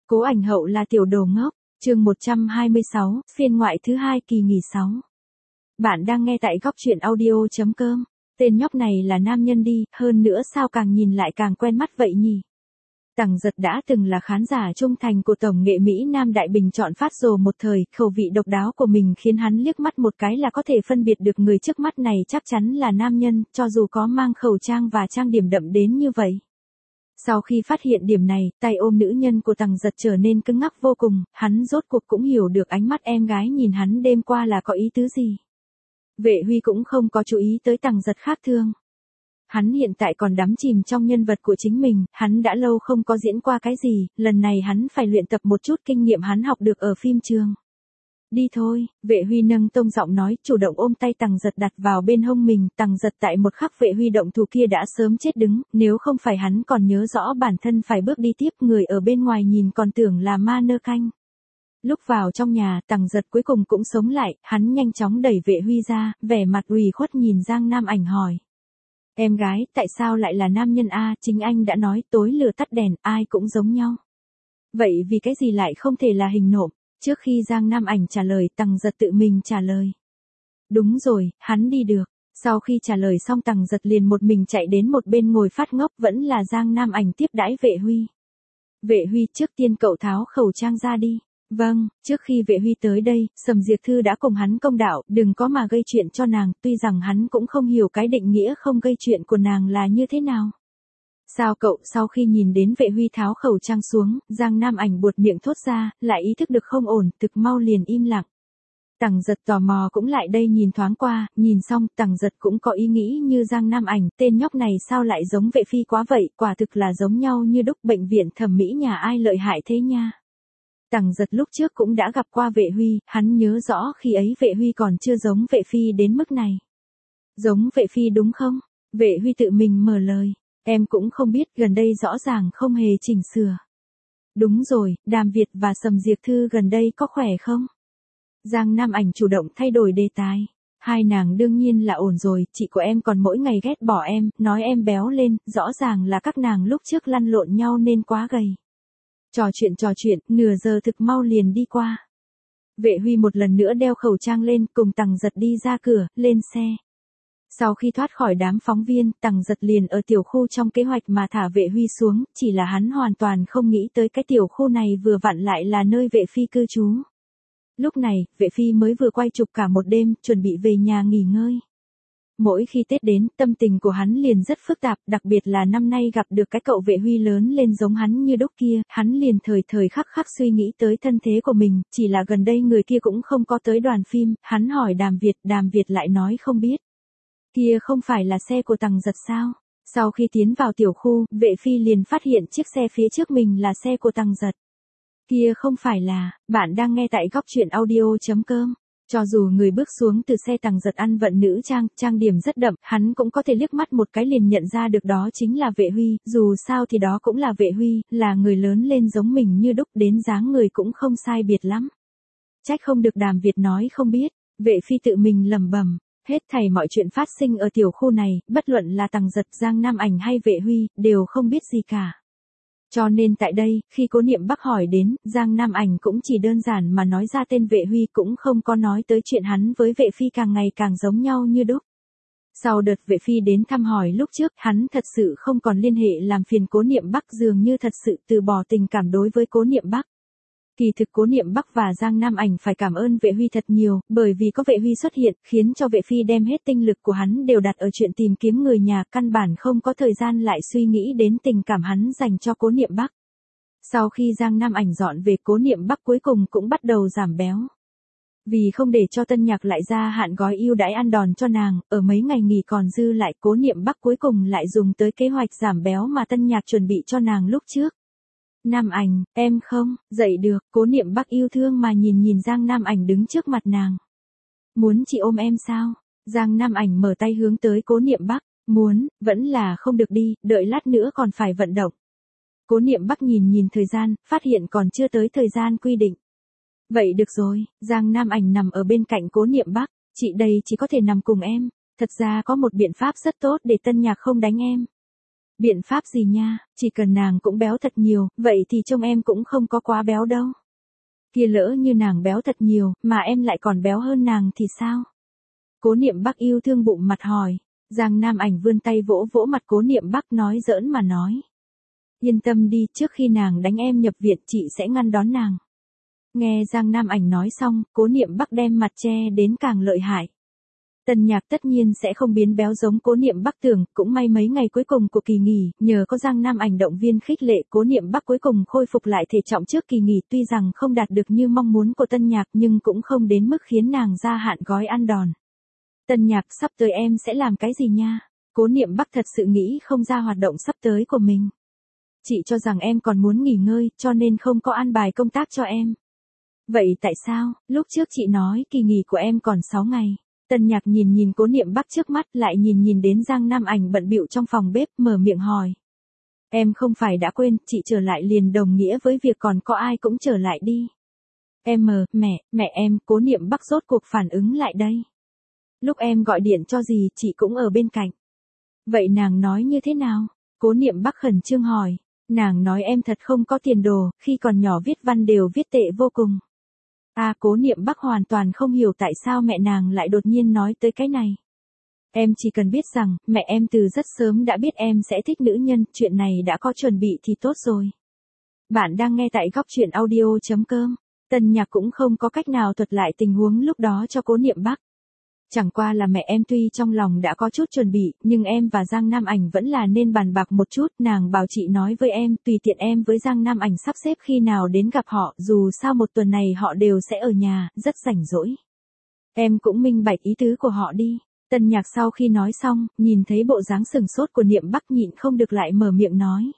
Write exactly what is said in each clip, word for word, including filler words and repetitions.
Cố Ảnh Hậu là tiểu đồ ngốc, chương một trăm hai mươi sáu, phiên ngoại thứ hai kỳ nghỉ sáu. Bạn đang nghe tại góc truyện audio chấm com. Tên nhóc này là nam nhân đi, hơn nữa sao càng nhìn lại càng quen mắt vậy nhỉ? Tằng Giật đã từng là khán giả trung thành của tổng nghệ Mỹ Nam Đại Bình chọn phát rồ một thời, khẩu vị độc đáo của mình khiến hắn liếc mắt một cái là có thể phân biệt được người trước mắt này chắc chắn là nam nhân, cho dù có mang khẩu trang và trang điểm đậm đến như vậy. Sau khi phát hiện điểm này, tay ôm nữ nhân của Tằng Giật trở nên cứng ngắc vô cùng, hắn rốt cuộc cũng hiểu được ánh mắt em gái nhìn hắn đêm qua là có ý tứ gì. Vệ Huy cũng không có chú ý tới Tằng Giật khác thường. Hắn hiện tại còn đắm chìm trong nhân vật của chính mình, hắn đã lâu không có diễn qua cái gì, lần này hắn phải luyện tập một chút kinh nghiệm hắn học được ở phim trường. Đi thôi, Vệ Huy nâng tông giọng nói, chủ động ôm tay Tằng Giật đặt vào bên hông mình, Tằng Giật tại một khắc Vệ Huy động thủ kia đã sớm chết đứng, nếu không phải hắn còn nhớ rõ bản thân phải bước đi tiếp, người ở bên ngoài nhìn còn tưởng là ma nơ canh. Lúc vào trong nhà, Tằng Giật cuối cùng cũng sống lại, hắn nhanh chóng đẩy Vệ Huy ra, vẻ mặt ủy khuất nhìn Giang Nam Ảnh hỏi. Em gái, tại sao lại là nam nhân a? Chính anh đã nói tối lửa tắt đèn, ai cũng giống nhau. Vậy vì cái gì lại không thể là hình nộm? Trước khi Giang Nam Ảnh trả lời, Tằng Giật tự mình trả lời. Đúng rồi, hắn đi được. Sau khi trả lời xong Tằng Giật liền một mình chạy đến một bên ngồi phát ngốc, vẫn là Giang Nam Ảnh tiếp đãi Vệ Huy. Vệ Huy, trước tiên cậu tháo khẩu trang ra đi. Vâng, trước khi Vệ Huy tới đây, Sầm Diệp Thư đã cùng hắn công đạo, đừng có mà gây chuyện cho nàng, tuy rằng hắn cũng không hiểu cái định nghĩa không gây chuyện của nàng là như thế nào. Sao cậu? Sau khi nhìn đến Vệ Huy tháo khẩu trang xuống, Giang Nam Ảnh buột miệng thốt ra, lại ý thức được không ổn, thực mau liền im lặng. Tằng Giật tò mò cũng lại đây nhìn thoáng qua, nhìn xong, Tằng Giật cũng có ý nghĩ như Giang Nam Ảnh, tên nhóc này sao lại giống Vệ Phi quá vậy, quả thực là giống nhau như đúc, bệnh viện thẩm mỹ nhà ai lợi hại thế nha. Tằng Giật lúc trước cũng đã gặp qua Vệ Huy, hắn nhớ rõ khi ấy Vệ Huy còn chưa giống Vệ Phi đến mức này. Giống Vệ Phi đúng không? Vệ Huy tự mình mở lời. Em cũng không biết, gần đây rõ ràng không hề chỉnh sửa. Đúng rồi, Đàm Việt và Sầm Diệp Thư gần đây có khỏe không? Giang Nam Ảnh chủ động thay đổi đề tài. Hai nàng đương nhiên là ổn rồi, chị của em còn mỗi ngày ghét bỏ em, nói em béo lên, rõ ràng là các nàng lúc trước lăn lộn nhau nên quá gầy. Trò chuyện trò chuyện, nửa giờ thực mau liền đi qua. Vệ Huy một lần nữa đeo khẩu trang lên, cùng Tằng Giật đi ra cửa, lên xe. Sau khi thoát khỏi đám phóng viên, Tằng Giật liền ở tiểu khu trong kế hoạch mà thả Vệ Huy xuống, chỉ là hắn hoàn toàn không nghĩ tới cái tiểu khu này vừa vặn lại là nơi Vệ Phi cư trú. Lúc này, Vệ Phi mới vừa quay chụp cả một đêm, chuẩn bị về nhà nghỉ ngơi. Mỗi khi Tết đến, tâm tình của hắn liền rất phức tạp, đặc biệt là năm nay gặp được cái cậu Vệ Huy lớn lên giống hắn như đúc kia, hắn liền thời thời khắc khắc suy nghĩ tới thân thế của mình, chỉ là gần đây người kia cũng không có tới đoàn phim, hắn hỏi Đàm Việt, Đàm Việt lại nói không biết. Kia không phải là xe của Tằng Giật sao? Sau khi tiến vào tiểu khu, Vệ Phi liền phát hiện chiếc xe phía trước mình là xe của Tằng Giật. Kia không phải là, bạn đang nghe tại góc truyện audio chấm com. Cho dù người bước xuống từ xe Tằng Giật ăn vận nữ trang, trang điểm rất đậm, hắn cũng có thể liếc mắt một cái liền nhận ra được đó chính là Vệ Huy, dù sao thì đó cũng là Vệ Huy, là người lớn lên giống mình như đúc, đến dáng người cũng không sai biệt lắm. Trách không được Đàm Việt nói không biết, Vệ Phi tự mình lẩm bẩm. Hết thảy mọi chuyện phát sinh ở tiểu khu này, bất luận là Tằng Giật, Giang Nam Ảnh hay Vệ Huy, đều không biết gì cả. Cho nên tại đây, khi Cố Niệm Bắc hỏi đến, Giang Nam Ảnh cũng chỉ đơn giản mà nói ra tên Vệ Huy, cũng không có nói tới chuyện hắn với Vệ Phi càng ngày càng giống nhau như đúc. Sau đợt Vệ Phi đến thăm hỏi lúc trước, hắn thật sự không còn liên hệ làm phiền Cố Niệm Bắc, dường như thật sự từ bỏ tình cảm đối với Cố Niệm Bắc. Kỳ thực Cố Niệm Bắc và Giang Nam Ảnh phải cảm ơn Vệ Huy thật nhiều, bởi vì có Vệ Huy xuất hiện, khiến cho Vệ Phi đem hết tinh lực của hắn đều đặt ở chuyện tìm kiếm người nhà, căn bản không có thời gian lại suy nghĩ đến tình cảm hắn dành cho Cố Niệm Bắc. Sau khi Giang Nam Ảnh dọn về, Cố Niệm Bắc cuối cùng cũng bắt đầu giảm béo. Vì không để cho Tân Nhạc lại ra hạn gói ưu đãi ăn đòn cho nàng, ở mấy ngày nghỉ còn dư lại, Cố Niệm Bắc cuối cùng lại dùng tới kế hoạch giảm béo mà Tân Nhạc chuẩn bị cho nàng lúc trước. Nam Ảnh, em không, dậy được, Cố Niệm Bắc yêu thương mà nhìn nhìn Giang Nam Ảnh đứng trước mặt nàng. Muốn chị ôm em sao? Giang Nam Ảnh mở tay hướng tới Cố Niệm Bắc, muốn, vẫn là không được đi, đợi lát nữa còn phải vận động. Cố Niệm Bắc nhìn nhìn thời gian, phát hiện còn chưa tới thời gian quy định. Vậy được rồi, Giang Nam Ảnh nằm ở bên cạnh Cố Niệm Bắc, chị đây chỉ có thể nằm cùng em, thật ra có một biện pháp rất tốt để Tân Nhạc không đánh em. Biện pháp gì nha, chỉ cần nàng cũng béo thật nhiều, vậy thì trông em cũng không có quá béo đâu. Kia lỡ như nàng béo thật nhiều, mà em lại còn béo hơn nàng thì sao? Cố Niệm Bắc yêu thương bụng mặt hỏi. Giang Nam Ảnh vươn tay vỗ vỗ mặt Cố Niệm Bắc nói giỡn mà nói. Yên tâm đi, trước khi nàng đánh em nhập viện chị sẽ ngăn đón nàng. Nghe Giang Nam Ảnh nói xong, Cố Niệm Bắc đem mặt che đến càng lợi hại. Tần Nhạc tất nhiên sẽ không biến béo giống Cố Niệm Bắc tưởng, cũng may mấy ngày cuối cùng của kỳ nghỉ, nhờ có Giang Nam Ảnh động viên khích lệ, Cố Niệm Bắc cuối cùng khôi phục lại thể trọng trước kỳ nghỉ, tuy rằng không đạt được như mong muốn của Tân Nhạc nhưng cũng không đến mức khiến nàng gia hạn gói ăn đòn. Tân Nhạc, sắp tới em sẽ làm cái gì nha? Cố Niệm Bắc thật sự nghĩ không ra hoạt động sắp tới của mình. Chị cho rằng em còn muốn nghỉ ngơi, cho nên không có an bài công tác cho em. Vậy tại sao, lúc trước chị nói kỳ nghỉ của em còn sáu ngày. Tân Nhạc nhìn nhìn Cố Niệm Bắc trước mắt lại nhìn nhìn đến Giang Nam Ảnh bận bịu trong phòng bếp mở miệng hỏi. Em không phải đã quên, chị trở lại liền đồng nghĩa với việc còn có ai cũng trở lại đi. Em mờ, mẹ, mẹ em, Cố Niệm Bắc rốt cuộc phản ứng lại đây. Lúc em gọi điện cho gì chị cũng ở bên cạnh. Vậy nàng nói như thế nào? Cố Niệm Bắc khẩn trương hỏi. Nàng nói em thật không có tiền đồ, khi còn nhỏ viết văn đều viết tệ vô cùng. À, Cố Niệm Bắc hoàn toàn không hiểu tại sao mẹ nàng lại đột nhiên nói tới cái này. Em chỉ cần biết rằng, mẹ em từ rất sớm đã biết em sẽ thích nữ nhân, chuyện này đã có chuẩn bị thì tốt rồi. Bạn đang nghe tại góc truyện audio chấm com. Tần Nhạc cũng không có cách nào thuật lại tình huống lúc đó cho Cố Niệm Bắc. Chẳng qua là mẹ em tuy trong lòng đã có chút chuẩn bị, nhưng em và Giang Nam Ảnh vẫn là nên bàn bạc một chút, nàng bảo chị nói với em, tùy tiện em với Giang Nam Ảnh sắp xếp khi nào đến gặp họ, dù sao một tuần này họ đều sẽ ở nhà, rất rảnh rỗi. Em cũng minh bạch ý tứ của họ đi. Tần Nhạc sau khi nói xong, nhìn thấy bộ dáng sừng sốt của Niệm Bắc nhịn không được lại mở miệng nói.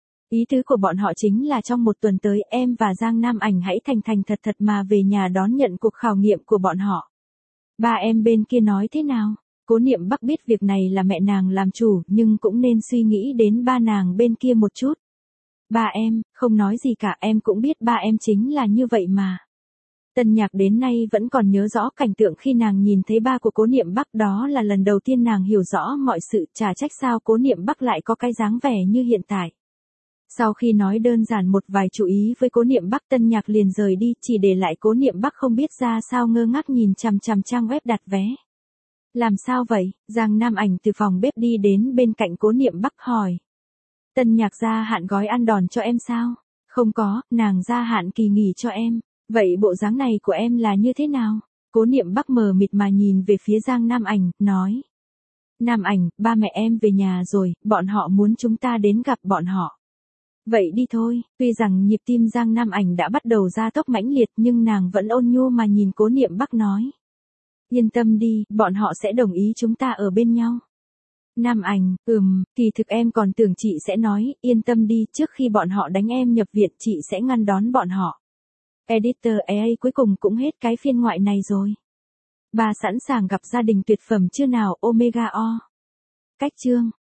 Ý tứ của bọn họ chính là trong một tuần tới em và Giang Nam Ảnh hãy thành thành thật thật mà về nhà đón nhận cuộc khảo nghiệm của bọn họ. Ba em bên kia nói thế nào? Cố Niệm Bắc biết việc này là mẹ nàng làm chủ, nhưng cũng nên suy nghĩ đến ba nàng bên kia một chút. Ba em, không nói gì cả, em cũng biết ba em chính là như vậy mà. Tần Nhạc đến nay vẫn còn nhớ rõ cảnh tượng khi nàng nhìn thấy ba của Cố Niệm Bắc, đó là lần đầu tiên nàng hiểu rõ mọi sự, chả trách sao Cố Niệm Bắc lại có cái dáng vẻ như hiện tại. Sau khi nói đơn giản một vài chú ý với Cố Niệm Bắc, Tân Nhạc liền rời đi, chỉ để lại Cố Niệm Bắc không biết ra sao ngơ ngác nhìn chằm chằm trang web đặt vé. Làm sao vậy? Giang Nam Ảnh từ phòng bếp đi đến bên cạnh Cố Niệm Bắc hỏi. Tân Nhạc gia hạn gói ăn đòn cho em sao? Không có, nàng gia hạn kỳ nghỉ cho em. Vậy bộ dáng này của em là như thế nào? Cố Niệm Bắc mờ mịt mà nhìn về phía Giang Nam Ảnh, nói. Nam Ảnh, ba mẹ em về nhà rồi, bọn họ muốn chúng ta đến gặp bọn họ. Vậy đi thôi, tuy rằng nhịp tim Giang Nam Ảnh đã bắt đầu gia tốc mãnh liệt nhưng nàng vẫn ôn nhu mà nhìn Cố Niệm Bắc nói. Yên tâm đi, bọn họ sẽ đồng ý chúng ta ở bên nhau. Nam Ảnh, ừm, kỳ thực em còn tưởng chị sẽ nói, yên tâm đi, trước khi bọn họ đánh em nhập viện chị sẽ ngăn đón bọn họ. Editor a a cuối cùng cũng hết cái phiên ngoại này rồi. Bà sẵn sàng gặp gia đình tuyệt phẩm chưa nào Omega O. Cách chương